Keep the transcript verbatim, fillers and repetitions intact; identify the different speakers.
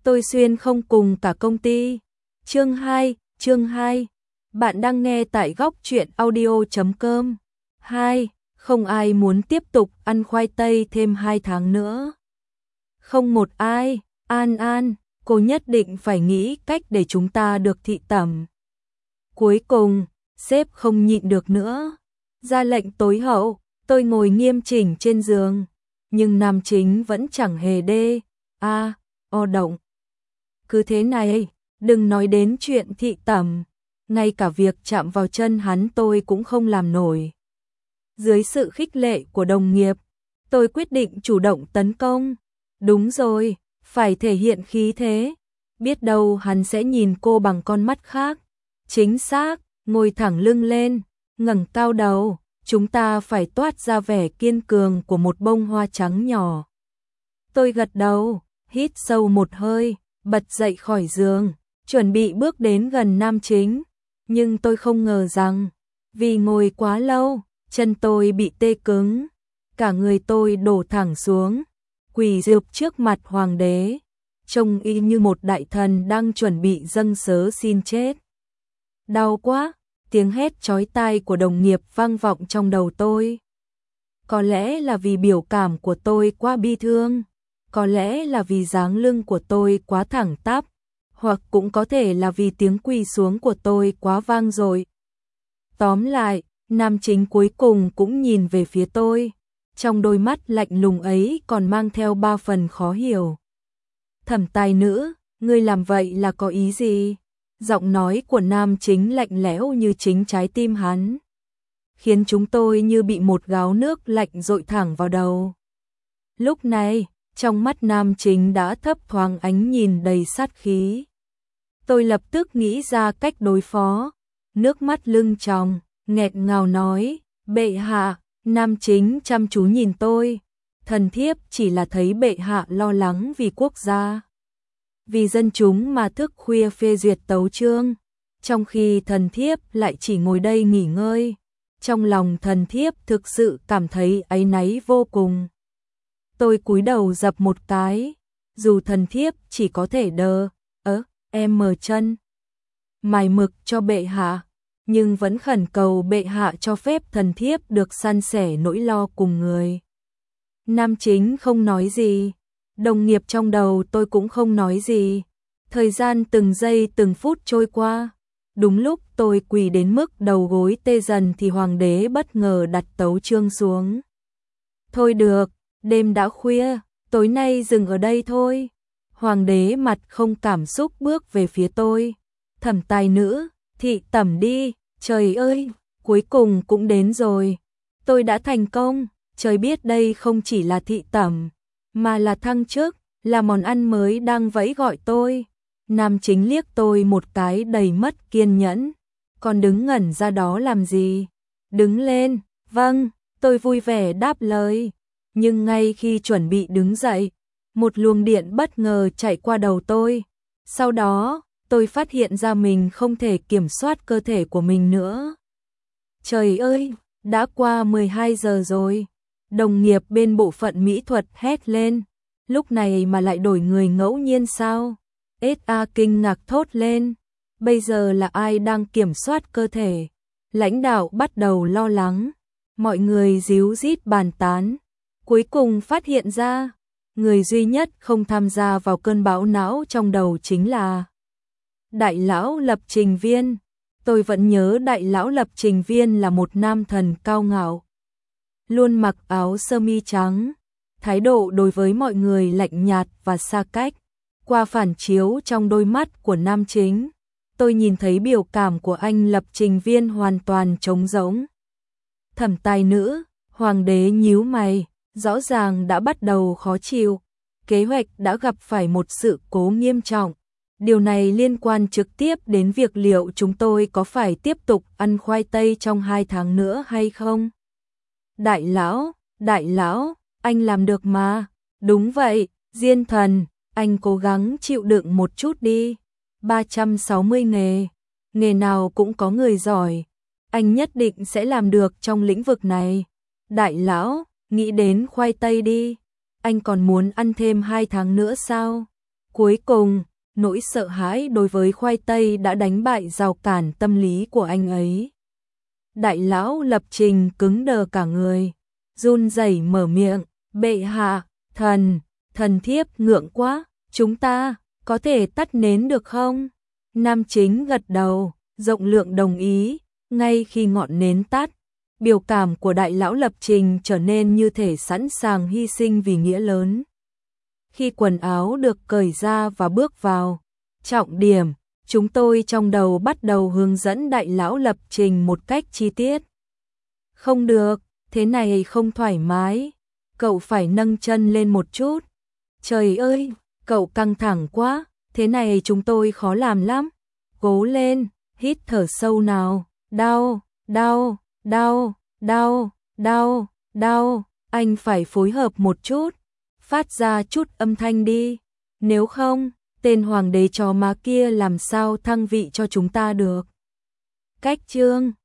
Speaker 1: tôi xuyên không cùng cả công ty. Chương hai, chương hai. Bạn đang nghe tại góc truyện audio chấm com. hai. Không ai muốn tiếp tục ăn khoai tây thêm hai tháng nữa. Không một ai. An An, cô nhất định phải nghĩ cách để chúng ta được thị tẩm. Cuối cùng, sếp không nhịn được nữa. Ra lệnh tối hậu, tôi ngồi nghiêm chỉnh trên giường. Nhưng nam chính vẫn chẳng hề đê, a, o động. Cứ thế này, đừng nói đến chuyện thị tẩm. Ngay cả việc chạm vào chân hắn tôi cũng không làm nổi. Dưới sự khích lệ của đồng nghiệp, tôi quyết định chủ động tấn công. Đúng rồi, phải thể hiện khí thế. Biết đâu hắn sẽ nhìn cô bằng con mắt khác. Chính xác, ngồi thẳng lưng lên, ngẩng cao đầu. Chúng ta phải toát ra vẻ kiên cường của một bông hoa trắng nhỏ. Tôi gật đầu, hít sâu một hơi, bật dậy khỏi giường, chuẩn bị bước đến gần nam chính. Nhưng tôi không ngờ rằng, vì ngồi quá lâu, chân tôi bị tê cứng. Cả người tôi đổ thẳng xuống, quỳ rụp trước mặt hoàng đế. Trông y như một đại thần đang chuẩn bị dâng sớ xin chết. Đau quá! Tiếng hét chói tai của đồng nghiệp vang vọng trong đầu tôi. Có lẽ là vì biểu cảm của tôi quá bi thương, có lẽ là vì dáng lưng của tôi quá thẳng tắp, hoặc cũng có thể là vì tiếng quỳ xuống của tôi quá vang dội. Tóm lại, nam chính cuối cùng cũng nhìn về phía tôi, trong đôi mắt lạnh lùng ấy còn mang theo ba phần khó hiểu. Thẩm tài nữ, ngươi làm vậy là có ý gì? Giọng nói của nam chính lạnh lẽo như chính trái tim hắn, khiến chúng tôi như bị một gáo nước lạnh dội thẳng vào đầu. Lúc này, trong mắt nam chính đã thấp thoáng ánh nhìn đầy sát khí. Tôi lập tức nghĩ ra cách đối phó, nước mắt lưng tròng, nghẹn ngào nói, bệ hạ. Nam chính chăm chú nhìn tôi, thần thiếp chỉ là thấy bệ hạ lo lắng vì quốc gia, vì dân chúng mà thức khuya phê duyệt tấu chương, trong khi thần thiếp lại chỉ ngồi đây nghỉ ngơi. Trong lòng thần thiếp thực sự cảm thấy áy náy vô cùng. Tôi cúi đầu dập một cái, dù thần thiếp chỉ có thể đờ, ớ, em mờ chân, mài mực cho bệ hạ, nhưng vẫn khẩn cầu bệ hạ cho phép thần thiếp được san sẻ nỗi lo cùng người. Nam chính không nói gì. Đồng nghiệp trong đầu tôi cũng không nói gì. Thời gian từng giây từng phút trôi qua. Đúng lúc tôi quỳ đến mức đầu gối tê dần thì hoàng đế bất ngờ đặt tấu chương xuống. Thôi được, đêm đã khuya, tối nay dừng ở đây thôi. Hoàng đế mặt không cảm xúc bước về phía tôi. Thẩm tài nữ, thị tẩm đi, trời ơi, cuối cùng cũng đến rồi. Tôi đã thành công, trời biết đây không chỉ là thị tẩm, mà là thăng chức, là món ăn mới đang vẫy gọi tôi. Nam chính liếc tôi một cái đầy mất kiên nhẫn. Còn đứng ngẩn ra đó làm gì? Đứng lên, vâng, tôi vui vẻ đáp lời. Nhưng ngay khi chuẩn bị đứng dậy, một luồng điện bất ngờ chạy qua đầu tôi. Sau đó, tôi phát hiện ra mình không thể kiểm soát cơ thể của mình nữa. Trời ơi, đã qua mười hai giờ rồi. Đồng nghiệp bên bộ phận mỹ thuật hét lên. Lúc này mà lại đổi người ngẫu nhiên sao? ét a kinh ngạc thốt lên. Bây giờ là ai đang kiểm soát cơ thể? Lãnh đạo bắt đầu lo lắng. Mọi người díu dít bàn tán. Cuối cùng phát hiện ra, người duy nhất không tham gia vào cơn bão não trong đầu chính là Đại lão Lập Trình Viên. Tôi vẫn nhớ Đại lão Lập Trình Viên là một nam thần cao ngạo, luôn mặc áo sơ mi trắng, thái độ đối với mọi người lạnh nhạt và xa cách. Qua phản chiếu trong đôi mắt của nam chính, tôi nhìn thấy biểu cảm của anh Lập Trình Viên hoàn toàn trống rỗng. Thẩm tài nữ, hoàng đế nhíu mày, rõ ràng đã bắt đầu khó chịu. Kế hoạch đã gặp phải một sự cố nghiêm trọng. Điều này liên quan trực tiếp đến việc liệu chúng tôi có phải tiếp tục ăn khoai tây trong hai tháng nữa hay không. Đại lão, đại lão, anh làm được mà. Đúng vậy, Diên thần, anh cố gắng chịu đựng một chút đi. ba trăm sáu mươi nghề, nghề nào cũng có người giỏi. Anh nhất định sẽ làm được trong lĩnh vực này. Đại lão, nghĩ đến khoai tây đi. Anh còn muốn ăn thêm hai tháng nữa sao? Cuối cùng, nỗi sợ hãi đối với khoai tây đã đánh bại rào cản tâm lý của anh ấy. Đại lão Lập Trình cứng đờ cả người, run rẩy mở miệng, bệ hạ, thần, thần thiếp ngượng quá, chúng ta có thể tắt nến được không? Nam Chính gật đầu, rộng lượng đồng ý, ngay khi ngọn nến tắt, biểu cảm của đại lão Lập Trình trở nên như thể sẵn sàng hy sinh vì nghĩa lớn. Khi quần áo được cởi ra và bước vào, trọng điểm, chúng tôi trong đầu bắt đầu hướng dẫn đại lão Lập Trình một cách chi tiết. Không được, thế này không thoải mái, cậu phải nâng chân lên một chút. Trời ơi, cậu căng thẳng quá, thế này chúng tôi khó làm lắm. Cố lên, hít thở sâu nào, đau, đau, đau, đau, đau, đau, anh phải phối hợp một chút, phát ra chút âm thanh đi, nếu không, tên hoàng đế chó má kia làm sao thăng vị cho chúng ta được. Cách chương